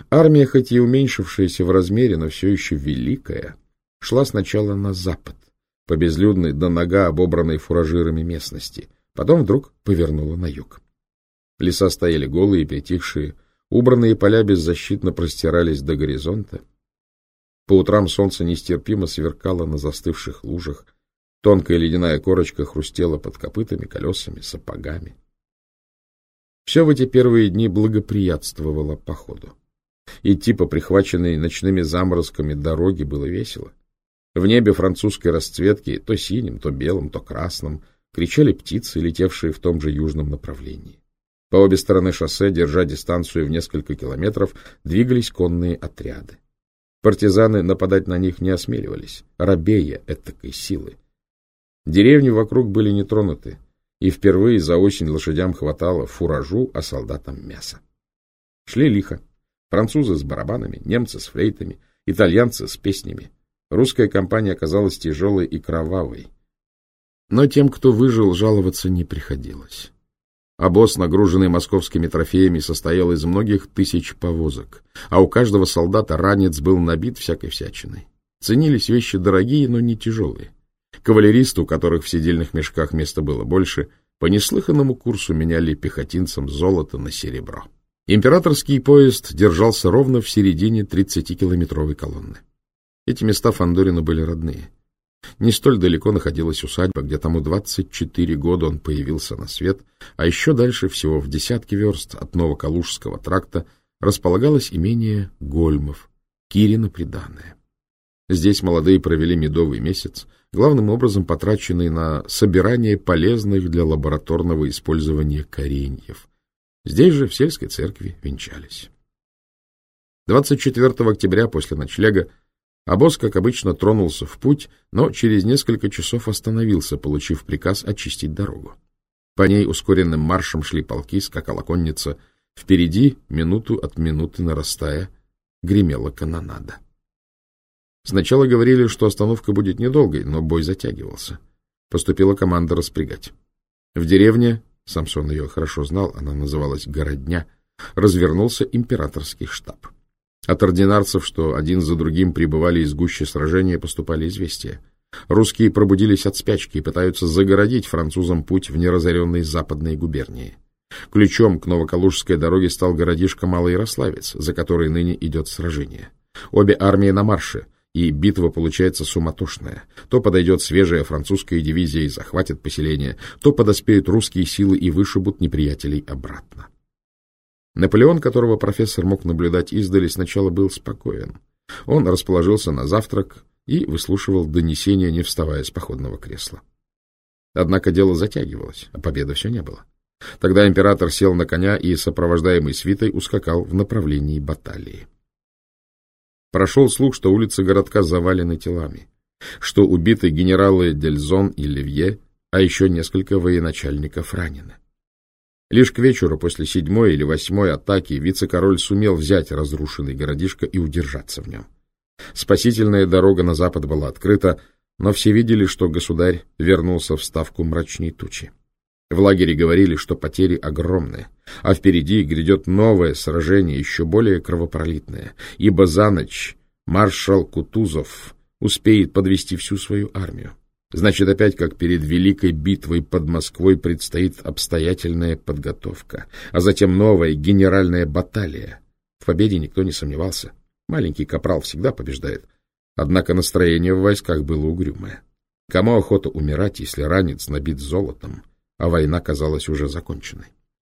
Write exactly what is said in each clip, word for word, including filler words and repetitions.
Армия, хоть и уменьшившаяся в размере, но все еще великая, шла сначала на запад, по безлюдной до нога обобранной фуражирами местности, потом вдруг повернула на юг. Леса стояли голые и притихшие, убранные поля беззащитно простирались до горизонта. По утрам солнце нестерпимо сверкало на застывших лужах, тонкая ледяная корочка хрустела под копытами, колесами, сапогами. Все в эти первые дни благоприятствовало походу. Идти по прихваченной ночными заморозками дороге было весело. В небе французской расцветки, то синим, то белым, то красным, кричали птицы, летевшие в том же южном направлении. По обе стороны шоссе, держа дистанцию в несколько километров, двигались конные отряды. Партизаны нападать на них не осмеливались, робея этакой силы. Деревни вокруг были не тронуты, и впервые за осень лошадям хватало фуражу, а солдатам мяса. Шли лихо. Французы с барабанами, немцы с флейтами, итальянцы с песнями. Русская кампания оказалась тяжелой и кровавой. Но тем, кто выжил, жаловаться не приходилось. Обоз, нагруженный московскими трофеями, состоял из многих тысяч повозок, а у каждого солдата ранец был набит всякой всячиной. Ценились вещи дорогие, но не тяжелые. Кавалеристы, у которых в седельных мешках места было больше, по неслыханному курсу меняли пехотинцам золото на серебро. Императорский поезд держался ровно в середине тридцатикилометровой колонны. Эти места Фандорину были родные. Не столь далеко находилась усадьба, где тому двадцать четыре года он появился на свет, а еще дальше, всего в десятки верст от Новокалужского тракта, располагалось имение Гольмов, Кирино приданое. Здесь молодые провели медовый месяц, главным образом потраченный на собирание полезных для лабораторного использования кореньев. Здесь же, в сельской церкви, венчались. двадцать четвёртого октября, после ночлега, обоз, как обычно, тронулся в путь, но через несколько часов остановился, получив приказ очистить дорогу. По ней ускоренным маршем шли полки, скакала конница. Впереди, минуту от минуты нарастая, гремела канонада. Сначала говорили, что остановка будет недолгой, но бой затягивался. Поступила команда распрягать. В деревне, Самсон ее хорошо знал, она называлась Городня, развернулся императорский штаб. От ординарцев, что один за другим прибывали из гущи сражения, поступали известия. Русские пробудились от спячки и пытаются загородить французам путь в неразоренные западные губернии. Ключом к Новокалужской дороге стал городишко Малоярославец, за который ныне идет сражение. Обе армии на марше, и битва получается суматошная. То подойдет свежая французская дивизия и захватит поселение, то подоспеют русские силы и вышибут неприятелей обратно. Наполеон, которого профессор мог наблюдать издали, сначала был спокоен. Он расположился на завтрак и выслушивал донесения, не вставая с походного кресла. Однако дело затягивалось, а победы все не было. Тогда император сел на коня и, сопровождаемый свитой, ускакал в направлении баталии. Прошел слух, что улицы городка завалены телами, что убиты генералы Дельзон и Левье, а еще несколько военачальников ранены. Лишь к вечеру после седьмой или восьмой атаки вице-король сумел взять разрушенный городишко и удержаться в нем. Спасительная дорога на запад была открыта, но все видели, что государь вернулся в ставку мрачней тучи. В лагере говорили, что потери огромные, а впереди грядет новое сражение, еще более кровопролитное, ибо за ночь маршал Кутузов успеет подвести всю свою армию. Значит, опять, как перед великой битвой под Москвой, предстоит обстоятельная подготовка, а затем новая генеральная баталия. В победе никто не сомневался. Маленький капрал всегда побеждает. Однако настроение в войсках было угрюмое. Кому охота умирать, если ранец набит золотом, а война казалась уже законченной?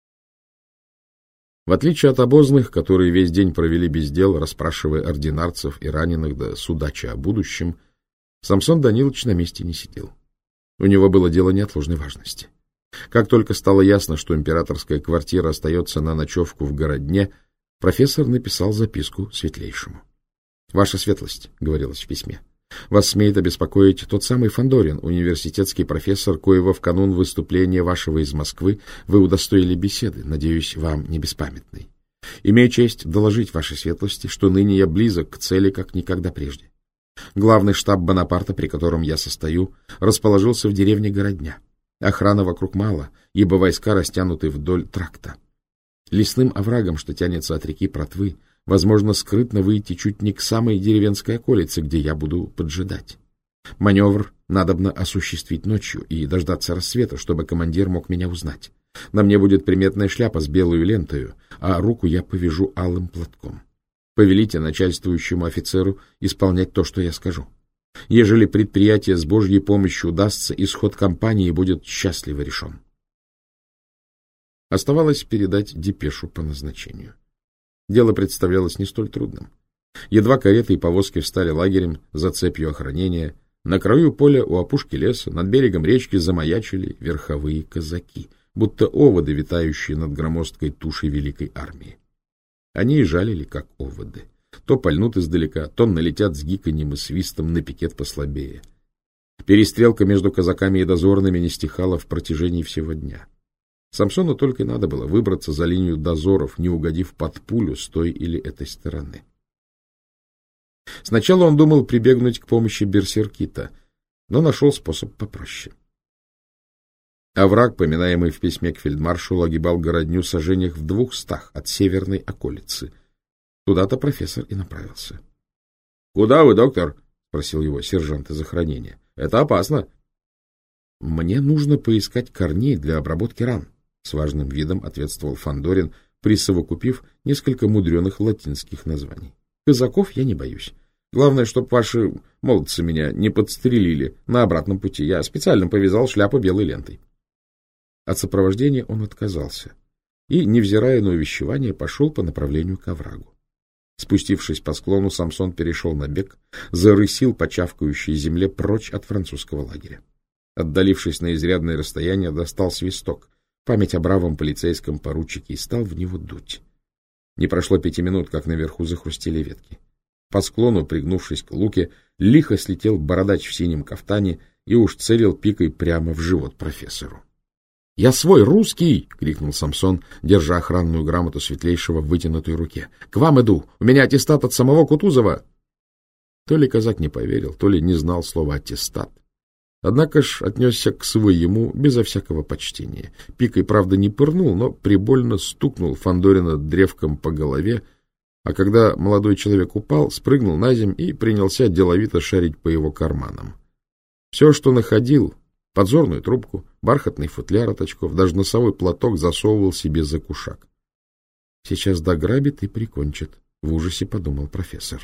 В отличие от обозных, которые весь день провели без дел, расспрашивая ординарцев и раненых да судача о будущем, Самсон Данилович на месте не сидел. У него было дело неотложной важности. Как только стало ясно, что императорская квартира остается на ночевку в Городне, профессор написал записку светлейшему. «Ваша светлость», — говорилось в письме, — «вас смеет обеспокоить тот самый Фандорин, университетский профессор, коего в канун выступления вашего из Москвы вы удостоили беседы, надеюсь, вам не беспамятной. Имею честь доложить вашей светлости, что ныне я близок к цели, как никогда прежде. Главный штаб Бонапарта, при котором я состою, расположился в деревне Городня. Охраны вокруг мало, ибо войска растянуты вдоль тракта. Лесным оврагом, что тянется от реки Протвы, Возможно, скрытно выйти чуть не к самой деревенской околице, где я буду поджидать. Маневр надобно осуществить ночью и дождаться рассвета, чтобы командир мог меня узнать. На мне будет приметная шляпа с белой лентою, а руку я повяжу алым платком. Повелите начальствующему офицеру исполнять то, что я скажу. Ежели предприятие с Божьей помощью удастся, исход кампании будет счастливо решен. Оставалось передать депешу по назначению. Дело представлялось не столь трудным. Едва кареты и повозки встали лагерем за цепью охранения, на краю поля у опушки леса над берегом речки замаячили верховые казаки, будто оводы, витающие над громоздкой тушей великой армии. Они и жалили, как оводы. То пальнут издалека, то налетят с гиканьем и свистом на пикет послабее. Перестрелка между казаками и дозорными не стихала в протяжении всего дня. Самсону только и надо было выбраться за линию дозоров, не угодив под пулю с той или этой стороны. Сначала он думал прибегнуть к помощи берсеркита, но нашел способ попроще. Овраг, поминаемый в письме к фельдмаршалу, огибал городню в сажениях в двухстах от северной околицы. Туда-то профессор и направился. — Куда вы, доктор? — спросил его сержант из охранения. — Это опасно. — Мне нужно поискать корней для обработки ран, — с важным видом ответствовал Фандорин, присовокупив несколько мудреных латинских названий. — Казаков я не боюсь. Главное, чтоб ваши молодцы меня не подстрелили на обратном пути. Я специально повязал шляпу белой лентой. От сопровождения он отказался и, невзирая на увещевание, пошел по направлению к оврагу. Спустившись по склону, Самсон перешел на бег, зарысил по чавкающей земле прочь от французского лагеря. Отдалившись на изрядное расстояние, достал свисток, память о бравом полицейском поручике, и стал в него дуть. Не прошло пяти минут, как наверху захрустели ветки. По склону, пригнувшись к луке, лихо слетел бородач в синем кафтане и уж целил пикой прямо в живот профессору. — Я свой, русский! — крикнул Самсон, держа охранную грамоту светлейшего в вытянутой руке. — К вам иду! У меня аттестат от самого Кутузова! То ли казак не поверил, то ли не знал слова «аттестат». Однако ж отнесся к своему безо всякого почтения. Пикой, правда, не пырнул, но прибольно стукнул Фандорина древком по голове, а когда молодой человек упал, спрыгнул на земь и принялся деловито шарить по его карманам. Все, что находил, подзорную трубку, бархатный футляр от очков, даже носовой платок засовывал себе за кушак. Сейчас дограбит и прикончит, в ужасе подумал профессор.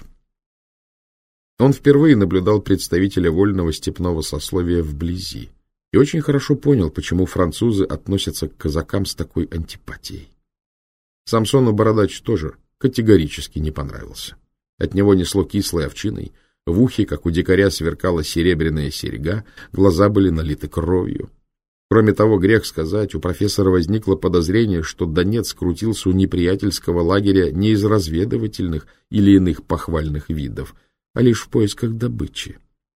Он впервые наблюдал представителя вольного степного сословия вблизи и очень хорошо понял, почему французы относятся к казакам с такой антипатией. Самсону бородач тоже категорически не понравился. От него несло кислой овчиной, в ухе, как у дикаря, сверкала серебряная серьга, глаза были налиты кровью. Кроме того, грех сказать, у профессора возникло подозрение, что Донец крутился у неприятельского лагеря не из разведывательных или иных похвальных видов, а лишь в поисках добычи.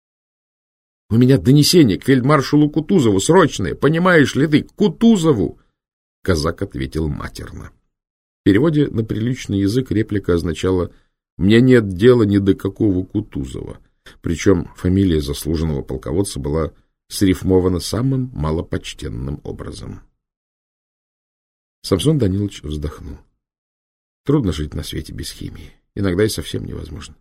— У меня донесение к фельдмаршалу Кутузову, срочное, понимаешь ли ты, к Кутузову! Казак ответил матерно. В переводе на приличный язык реплика означала «мне нет дела ни до какого Кутузова», причем фамилия заслуженного полководца была срифмована самым малопочтенным образом. Самсон Данилович вздохнул. Трудно жить на свете без химии, иногда и совсем невозможно.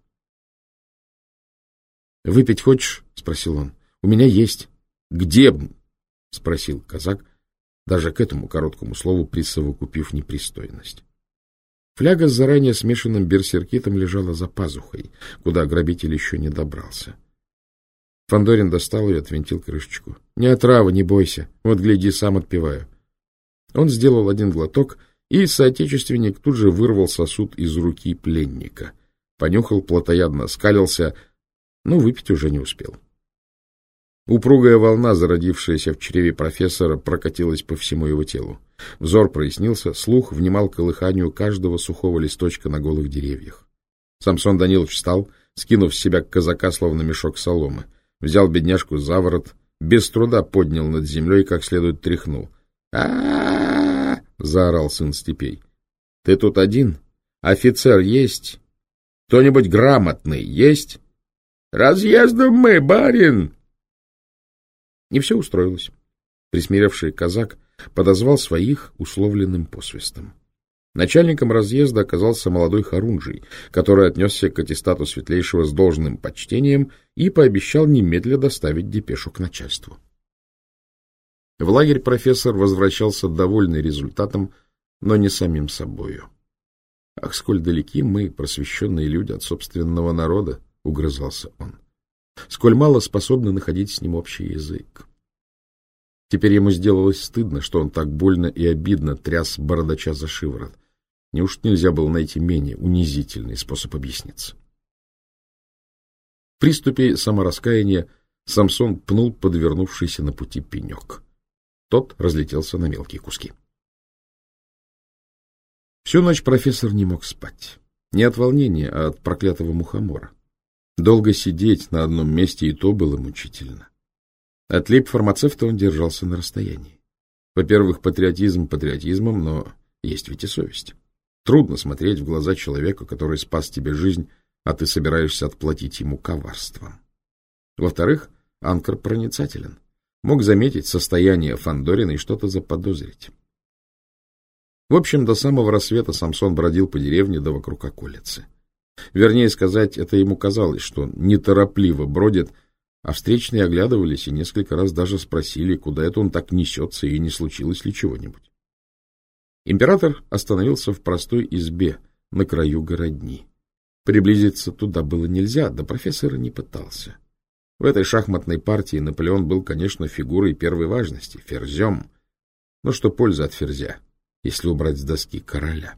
— Выпить хочешь? — спросил он. — У меня есть. — Где? — спросил казак, даже к этому короткому слову присовокупив непристойность. Фляга с заранее смешанным берсеркитом лежала за пазухой, куда грабитель еще не добрался. Фандорин достал ее и отвинтил крышечку. — Не отрава, не бойся. Вот, гляди, сам отпиваю. Он сделал один глоток, и соотечественник тут же вырвал сосуд из руки пленника. Понюхал, плотоядно скалился, но выпить уже не успел. Упругая волна, зародившаяся в чреве профессора, прокатилась по всему его телу. Взор прояснился, слух внимал колыханию каждого сухого листочка на голых деревьях. Самсон Данилович встал, скинув с себя казака, словно мешок соломы, взял бедняжку за ворот, без труда поднял над землей и как следует тряхнул. а заорал сын степей. — Ты тут один? Офицер есть? Кто-нибудь грамотный есть? — Разъездом мы, барин! И все устроилось. Присмиревший казак подозвал своих условленным посвистом. Начальником разъезда оказался молодой хорунжий, который отнесся к аттестату светлейшего с должным почтением и пообещал немедля доставить депешу к начальству. В лагерь профессор возвращался довольный результатом, но не самим собою. «Ах, сколь далеки мы, просвещенные люди, от собственного народа!» — угрызался он. «Сколь мало способны находить с ним общий язык!» Теперь ему сделалось стыдно, что он так больно и обидно тряс бородача за шиворот. Неужто нельзя было найти менее унизительный способ объясниться? В приступе самораскаяния Самсон пнул подвернувшийся на пути пенек. Тот разлетелся на мелкие куски. Всю ночь профессор не мог спать. Не от волнения, а от проклятого мухомора. Долго сидеть на одном месте и то было мучительно. От лейб-фармацевта он держался на расстоянии. Во-первых, патриотизм патриотизмом, но есть ведь и совесть. Трудно смотреть в глаза человеку, который спас тебе жизнь, а ты собираешься отплатить ему коварством. Во-вторых, Анкер проницателен. Мог заметить состояние Фандорина и что-то заподозрить. В общем, до самого рассвета Самсон бродил по деревне да вокруг околицы. Вернее сказать, это ему казалось, что он неторопливо бродит, а встречные оглядывались и несколько раз даже спросили, куда это он так несется и не случилось ли чего-нибудь. Император остановился в простой избе на краю городни. Приблизиться туда было нельзя, да профессор не пытался. В этой шахматной партии Наполеон был, конечно, фигурой первой важности, ферзем. Но что польза от ферзя, если убрать с доски короля?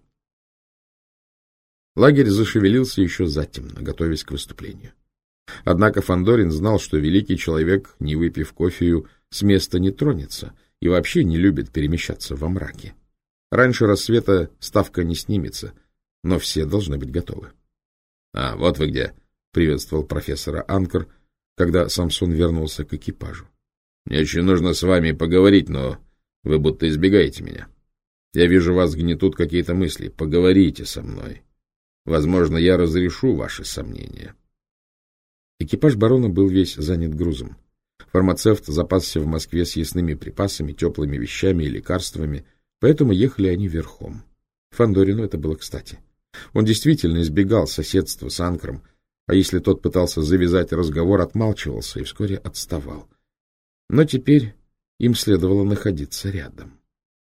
Лагерь зашевелился еще затемно, готовясь к выступлению. Однако Фандорин знал, что великий человек, не выпив кофею, с места не тронется и вообще не любит перемещаться во мраке. Раньше рассвета ставка не снимется, но все должны быть готовы. — А, вот вы где! — приветствовал профессора Анкер, когда Самсон вернулся к экипажу. — Мне очень нужно с вами поговорить, но вы будто избегаете меня. Я вижу, вас гнетут какие-то мысли. Поговорите со мной. Возможно, я разрешу ваши сомнения. Экипаж барона был весь занят грузом. Фармацевт запасся в Москве съестными припасами, теплыми вещами и лекарствами, поэтому ехали они верхом. Фандорину это было кстати. Он действительно избегал соседства с Анкером, а если тот пытался завязать разговор, отмалчивался и вскоре отставал. Но теперь им следовало находиться рядом.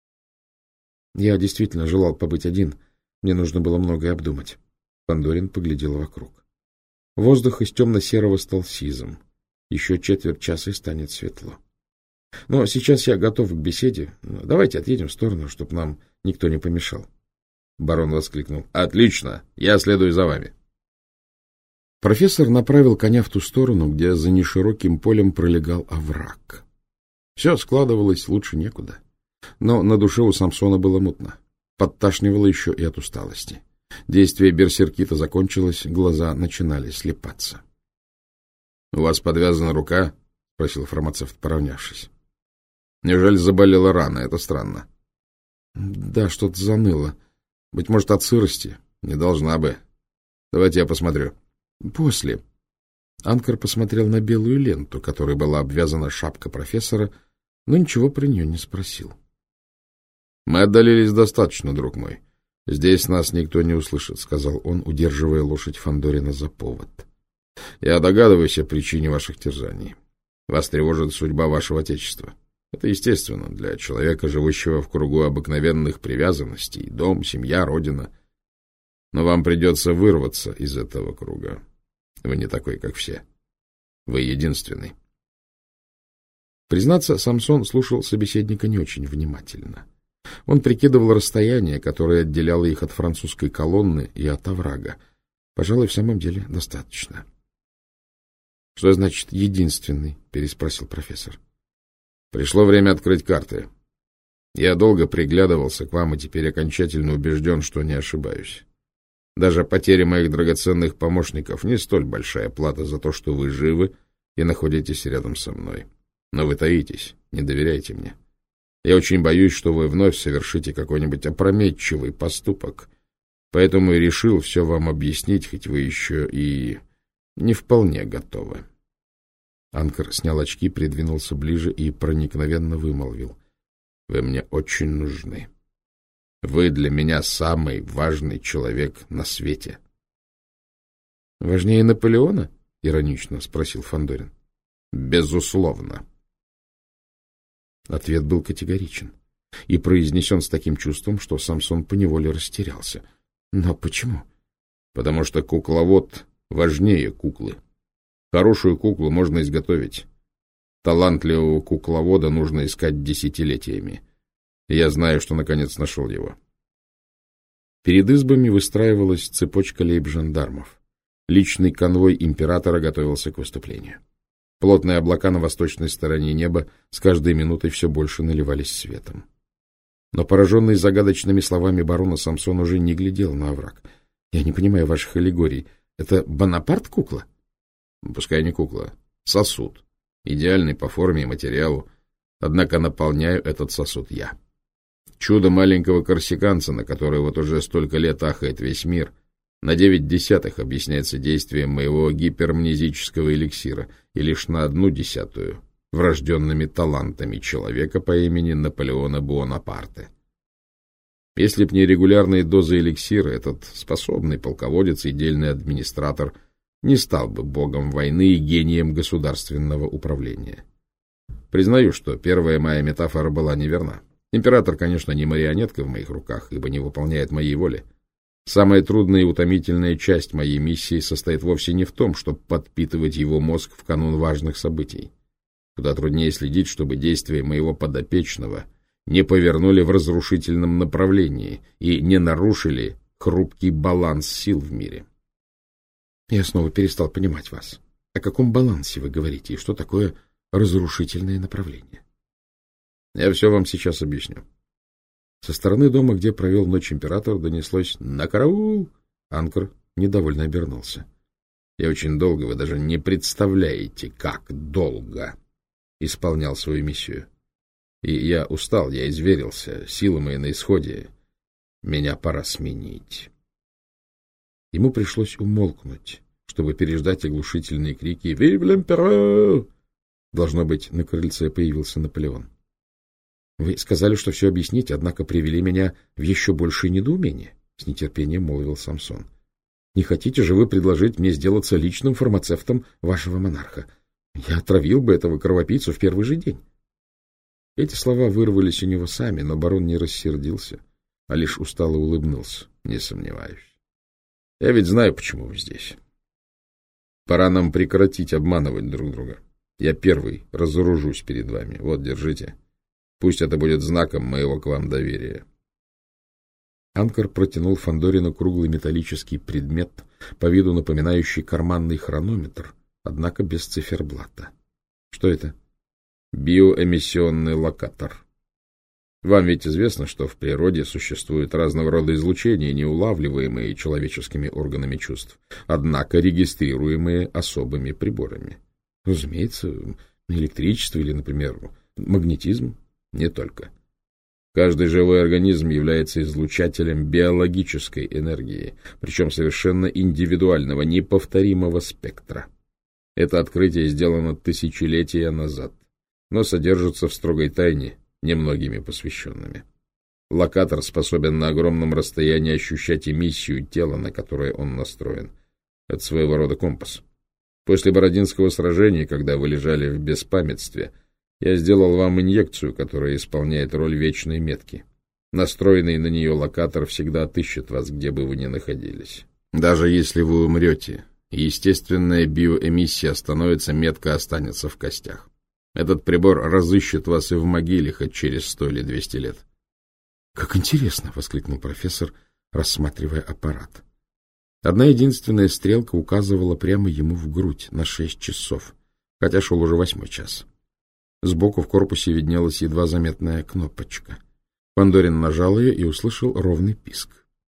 Я действительно желал побыть один, мне нужно было многое обдумать. Фандорин поглядел вокруг. Воздух из темно-серого стал сизым. Еще четверть часа и станет светло. Но сейчас я готов к беседе. Давайте отъедем в сторону, чтобы нам никто не помешал. Барон воскликнул. — Отлично, я следую за вами. Профессор направил коня в ту сторону, где за нешироким полем пролегал овраг. Все складывалось лучше некуда. Но на душе у Самсона было мутно. Подташнивало еще и от усталости. Действие берсеркита закончилось, глаза начинали слепаться. — У вас подвязана рука? — спросил фармацевт, поравнявшись. — Неужели заболела рана? Это странно. — Да, что-то заныло. Быть может, от сырости. Не должна бы. Давайте я посмотрю. — После. Анкер посмотрел на белую ленту, которой была обвязана шапка профессора, но ничего про нее не спросил. — Мы отдалились достаточно, друг мой. Здесь нас никто не услышит, — сказал он, удерживая лошадь Фандорина за повод. — Я догадываюсь о причине ваших терзаний. Вас тревожит судьба вашего отечества. Это естественно для человека, живущего в кругу обыкновенных привязанностей, дом, семья, родина. Но вам придется вырваться из этого круга. Вы не такой, как все. Вы единственный. Признаться, Самсон слушал собеседника не очень внимательно. Он прикидывал расстояние, которое отделяло их от французской колонны и от оврага. Пожалуй, в самом деле достаточно. — Что значит «единственный»? — переспросил профессор. — Пришло время открыть карты. Я долго приглядывался к вам и теперь окончательно убежден, что не ошибаюсь. Даже потеря моих драгоценных помощников не столь большая плата за то, что вы живы и находитесь рядом со мной. Но вы таитесь, не доверяйте мне. Я очень боюсь, что вы вновь совершите какой-нибудь опрометчивый поступок, поэтому и решил все вам объяснить, хоть вы еще и не вполне готовы. Анкер снял очки, придвинулся ближе и проникновенно вымолвил. — Вы мне очень нужны. Вы для меня самый важный человек на свете. — Важнее Наполеона? — иронично спросил Фандорин. — Безусловно. Ответ был категоричен и произнесен с таким чувством, что Самсон поневоле растерялся. Но почему? — Потому что кукловод важнее куклы. Хорошую куклу можно изготовить. Талантливого кукловода нужно искать десятилетиями. И я знаю, что наконец нашел его. Перед избами выстраивалась цепочка лейб-жандармов. Личный конвой императора готовился к выступлению. Плотные облака на восточной стороне неба с каждой минутой все больше наливались светом. Но пораженный загадочными словами барона Самсон уже не глядел на овраг. — Я не понимаю ваших аллегорий. Это Бонапарт кукла? — Пускай не кукла. Сосуд. Идеальный по форме и материалу. Однако наполняю этот сосуд я. Чудо маленького корсиканца, на которое вот уже столько лет ахает весь мир, на девять десятых объясняется действием моего гипермнезического эликсира и лишь на одну десятую врожденными талантами человека по имени Наполеона Буонапарте. Если б не регулярные дозы эликсира, этот способный полководец и дельный администратор не стал бы богом войны и гением государственного управления. Признаю, что первая моя метафора была неверна. Император, конечно, не марионетка в моих руках, ибо не выполняет моей воли. Самая трудная и утомительная часть моей миссии состоит вовсе не в том, чтобы подпитывать его мозг в канун важных событий. Куда труднее следить, чтобы действия моего подопечного не повернули в разрушительном направлении и не нарушили хрупкий баланс сил в мире. Я снова перестал понимать вас. О каком балансе вы говорите и что такое разрушительное направление? Я все вам сейчас объясню. Со стороны дома, где провел ночь император, донеслось «На караул!». Анкор недовольно обернулся. Я очень долго, вы даже не представляете, как долго исполнял свою миссию. И я устал, я изверился, силы мои на исходе. Меня пора сменить. Ему пришлось умолкнуть, чтобы переждать оглушительные крики «Вив l'Empereur!». Должно быть, на крыльце появился Наполеон. — Вы сказали, что все объясните, однако привели меня в еще большее недоумение, — с нетерпением молвил Самсон. — Не хотите же вы предложить мне сделаться личным фармацевтом вашего монарха? Я отравил бы этого кровопийцу в первый же день. Эти слова вырвались у него сами, но барон не рассердился, а лишь устало улыбнулся. — Не сомневаюсь. Я ведь знаю, почему вы здесь. Пора нам прекратить обманывать друг друга. Я первый разоружусь перед вами. Вот, держите. Пусть это будет знаком моего к вам доверия. Анкор протянул Фандорину круглый металлический предмет, по виду напоминающий карманный хронометр, однако без циферблата. Что это? Биоэмиссионный локатор. Вам ведь известно, что в природе существуют разного рода излучения, неулавливаемые человеческими органами чувств, однако регистрируемые особыми приборами. Разумеется, электричество или, например, магнетизм. Не только. Каждый живой организм является излучателем биологической энергии, причем совершенно индивидуального, неповторимого спектра. Это открытие сделано тысячелетия назад, но содержится в строгой тайне немногими посвященными. Локатор способен на огромном расстоянии ощущать эмиссию тела, на которое он настроен. Это своего рода компас. После Бородинского сражения, когда вы лежали в беспамятстве, я сделал вам инъекцию, которая исполняет роль вечной метки. Настроенный на нее локатор всегда отыщет вас, где бы вы ни находились. Даже если вы умрете, естественная биоэмиссия остановится, метка останется в костях. Этот прибор разыщет вас и в могиле хоть через сто или двести лет. — Как интересно! — воскликнул профессор, рассматривая аппарат. Одна единственная стрелка указывала прямо ему в грудь на шесть часов, хотя шел уже восьмой час. Сбоку в корпусе виднелась едва заметная кнопочка. Фандорин нажал ее и услышал ровный писк.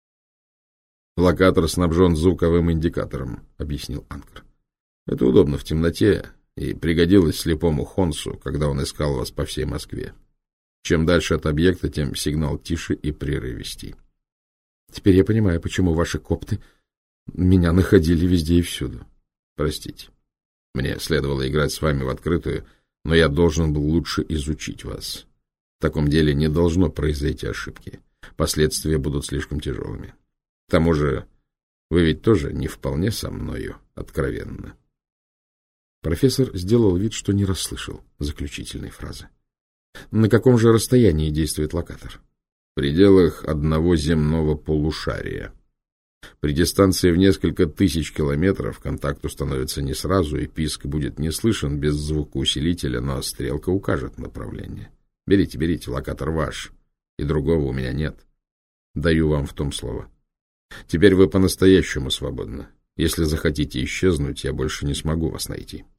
— Локатор снабжен звуковым индикатором, — объяснил Анкор. — Это удобно в темноте и пригодилось слепому Хонсу, когда он искал вас по всей Москве. Чем дальше от объекта, тем сигнал тише и прерывистей. — Теперь я понимаю, почему ваши копты меня находили везде и всюду. Простите, мне следовало играть с вами в открытую, но я должен был лучше изучить вас. В таком деле не должно произойти ошибки. Последствия будут слишком тяжелыми. К тому же, вы ведь тоже не вполне со мною откровенны. Профессор сделал вид, что не расслышал заключительной фразы. На каком же расстоянии действует локатор? В пределах одного земного полушария. При дистанции в несколько тысяч километров контакт установится не сразу, и писк будет не слышен без звукоусилителя, но стрелка укажет направление. Берите, берите, локатор ваш, и другого у меня нет. Даю вам в том слово. Теперь вы по-настоящему свободны. Если захотите исчезнуть, я больше не смогу вас найти.